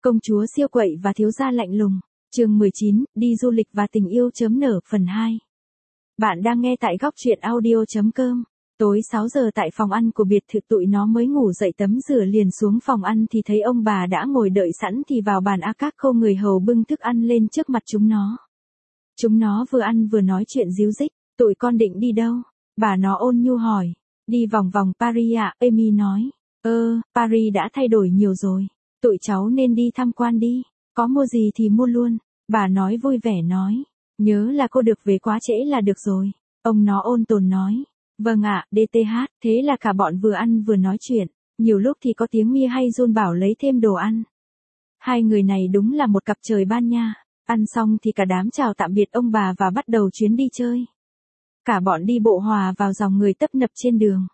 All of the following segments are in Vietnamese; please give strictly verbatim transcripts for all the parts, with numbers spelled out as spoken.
Công chúa siêu quậy và thiếu gia lạnh lùng. Chương mười chín, đi du lịch và tình yêu chấm nở phần hai. Bạn đang nghe tại góc truyện audio chấm com. Tối sáu giờ tại phòng ăn của biệt thự, tụi nó mới ngủ dậy tắm rửa liền xuống phòng ăn thì thấy ông bà đã ngồi đợi sẵn thì vào bàn a các khâu người hầu bưng thức ăn lên trước mặt chúng nó. Chúng nó vừa ăn vừa nói chuyện díu dít. Tụi con định đi đâu? Bà nó ôn nhu hỏi. Đi vòng vòng Paris ạ, Amy nói. Ơ, Paris đã thay đổi nhiều rồi. Tụi cháu nên đi tham quan đi. Có mua gì thì mua luôn. Bà nói vui vẻ nói. Nhớ là cô được về quá trễ là được rồi. Ông nó ôn tồn nói. Vâng ạ, đê tê hát. Thế là cả bọn vừa ăn vừa nói chuyện. Nhiều lúc thì có tiếng Mia hay Jun bảo lấy thêm đồ ăn. Hai người này đúng là một cặp trời ban nha. Ăn xong thì cả đám chào tạm biệt ông bà và bắt đầu chuyến đi chơi. Cả bọn đi bộ hòa vào dòng người tấp nập trên đường.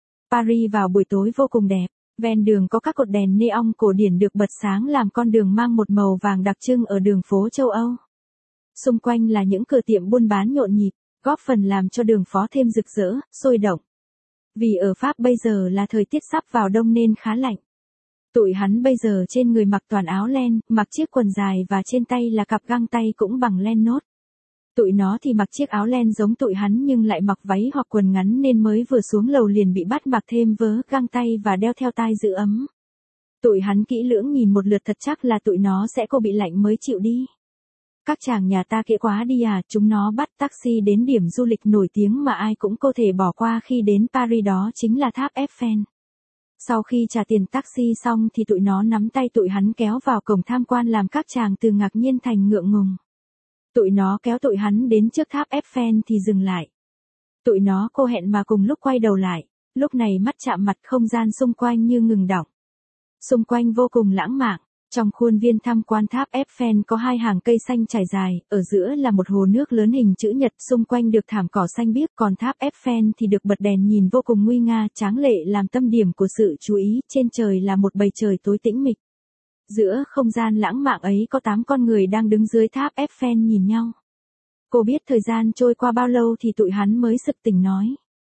Paris vào buổi tối vô cùng đẹp. Ven đường có các cột đèn neon cổ điển được bật sáng làm con đường mang một màu vàng đặc trưng ở đường phố châu Âu. Xung quanh là những cửa tiệm buôn bán nhộn nhịp, góp phần làm cho đường phố thêm rực rỡ, sôi động. Vì ở Pháp bây giờ là thời tiết sắp vào đông nên khá lạnh. Tụi hắn bây giờ trên người mặc toàn áo len, mặc chiếc quần dài và trên tay là cặp găng tay cũng bằng len nốt. Tụi nó thì mặc chiếc áo len giống tụi hắn nhưng lại mặc váy hoặc quần ngắn nên mới vừa xuống lầu liền bị bắt mặc thêm vớ, găng tay và đeo theo tai giữ ấm. Tụi hắn kỹ lưỡng nhìn một lượt thật chắc là tụi nó sẽ cô bị lạnh mới chịu đi. Các chàng nhà ta kỹ quá đi à, chúng nó bắt taxi đến điểm du lịch nổi tiếng mà ai cũng có thể bỏ qua khi đến Paris, đó chính là tháp Eiffel. Sau khi trả tiền taxi xong thì tụi nó nắm tay tụi hắn kéo vào cổng tham quan làm các chàng từ ngạc nhiên thành ngượng ngùng. Tụi nó kéo tụi hắn đến trước tháp Eiffel thì dừng lại. Tụi nó cô hẹn mà cùng lúc quay đầu lại, lúc này mắt chạm mặt không gian xung quanh như ngừng đọng. Xung quanh vô cùng lãng mạn, trong khuôn viên tham quan tháp Eiffel có hai hàng cây xanh trải dài, ở giữa là một hồ nước lớn hình chữ nhật, xung quanh được thảm cỏ xanh biếc, còn tháp Eiffel thì được bật đèn nhìn vô cùng nguy nga, tráng lệ làm tâm điểm của sự chú ý, trên trời là một bầu trời tối tĩnh mịch. Giữa không gian lãng mạn ấy có tám con người đang đứng dưới tháp Eiffel nhìn nhau. Cô biết thời gian trôi qua bao lâu thì tụi hắn mới sực tỉnh nói.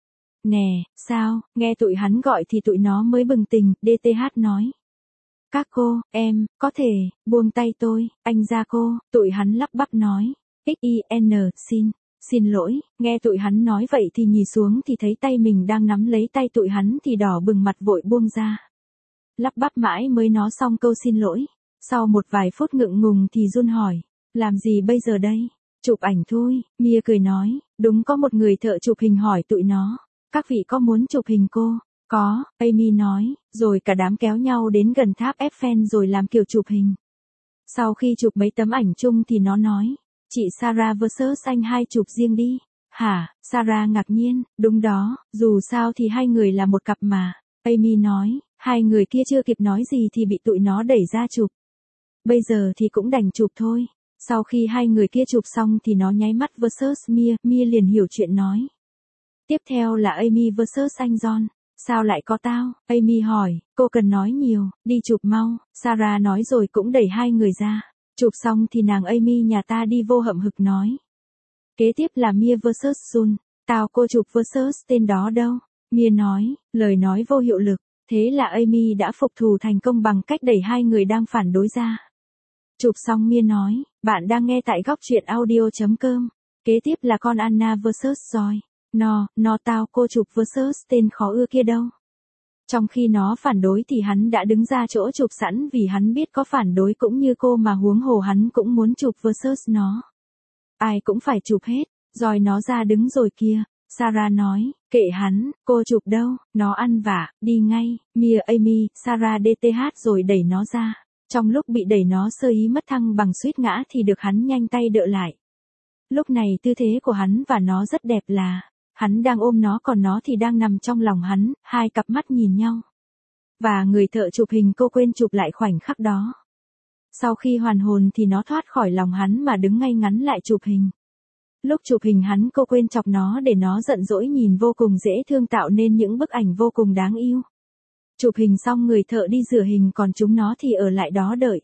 Nè, sao, nghe tụi hắn gọi thì tụi nó mới bừng tỉnh, đê tê hát nói. Các cô, em, có thể, buông tay tôi, anh ra cô, tụi hắn lắp bắp nói. xin, xin, xin lỗi, nghe tụi hắn nói vậy thì nhìn xuống thì thấy tay mình đang nắm lấy tay tụi hắn thì đỏ bừng mặt vội buông ra. Lắp bắp mãi mới nói xong câu xin lỗi. Sau một vài phút ngượng ngùng thì Jun hỏi. Làm gì bây giờ đây? Chụp ảnh thôi, Mia cười nói. Đúng, có một người thợ chụp hình hỏi tụi nó. Các vị có muốn chụp hình cô? Có, Amy nói. Rồi cả đám kéo nhau đến gần tháp Eiffel rồi làm kiểu chụp hình. Sau khi chụp mấy tấm ảnh chung thì nó nói. Chị Sarah versus anh hai chụp riêng đi. Hả? Sarah ngạc nhiên. Đúng đó, dù sao thì hai người là một cặp mà. Amy nói. Hai người kia chưa kịp nói gì thì bị tụi nó đẩy ra chụp. Bây giờ thì cũng đành chụp thôi. Sau khi hai người kia chụp xong thì nó nháy mắt versus Mia, Mia liền hiểu chuyện nói. Tiếp theo là Amy versus anh John. Sao lại có tao? Amy hỏi, cô cần nói nhiều, đi chụp mau. Sarah nói rồi cũng đẩy hai người ra. Chụp xong thì nàng Amy nhà ta đi vô hậm hực nói. Kế tiếp là Mia versus Jun. Tao cô chụp versus tên đó đâu? Mia nói, lời nói vô hiệu lực. Thế là Amy đã phục thù thành công bằng cách đẩy hai người đang phản đối ra. Chụp xong Mia nói, bạn đang nghe tại góc truyện audio chấm com. Kế tiếp là con Anna versus Joy. No, no tao cô chụp versus tên khó ưa kia đâu. Trong khi nó phản đối thì hắn đã đứng ra chỗ chụp sẵn vì hắn biết có phản đối cũng như cô mà huống hồ hắn cũng muốn chụp versus nó. Ai cũng phải chụp hết, rồi nó ra đứng rồi kia. Sarah nói, kệ hắn, cô chụp đâu, nó ăn vạ, đi ngay. Mia, Amy, Sarah đê tê hát rồi đẩy nó ra. Trong lúc bị đẩy nó sơ ý mất thăng bằng suýt ngã thì được hắn nhanh tay đỡ lại. Lúc này tư thế của hắn và nó rất đẹp là, hắn đang ôm nó còn nó thì đang nằm trong lòng hắn, hai cặp mắt nhìn nhau. Và người thợ chụp hình cô quên chụp lại khoảnh khắc đó. Sau khi hoàn hồn thì nó thoát khỏi lòng hắn mà đứng ngay ngắn lại chụp hình. Lúc chụp hình hắn cô quên chọc nó để nó giận dỗi nhìn vô cùng dễ thương tạo nên những bức ảnh vô cùng đáng yêu. Chụp hình xong người thợ đi rửa hình còn chúng nó thì ở lại đó đợi.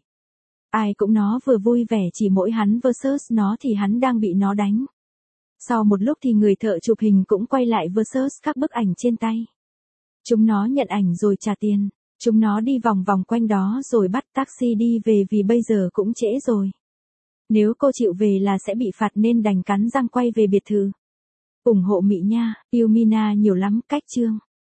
Ai cũng nó vừa vui vẻ chỉ mỗi hắn versus nó thì hắn đang bị nó đánh. Sau một lúc thì người thợ chụp hình cũng quay lại versus các bức ảnh trên tay. Chúng nó nhận ảnh rồi trả tiền. Chúng nó đi vòng vòng quanh đó rồi bắt taxi đi về vì bây giờ cũng trễ rồi. Nếu cô chịu về là sẽ bị phạt nên đành cắn răng quay về biệt thự. Ủng hộ Mị nha, yêu Mina nhiều lắm, cách chương.